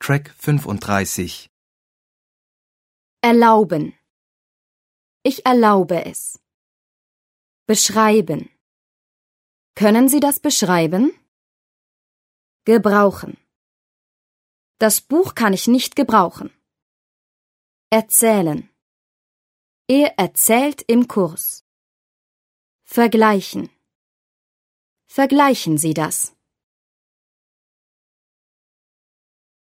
Track 35. Erlauben. Ich erlaube es. Beschreiben. Können Sie das beschreiben? Gebrauchen. Das Buch kann ich nicht gebrauchen. Erzählen. Er erzählt im Kurs. Vergleichen. Vergleichen Sie das.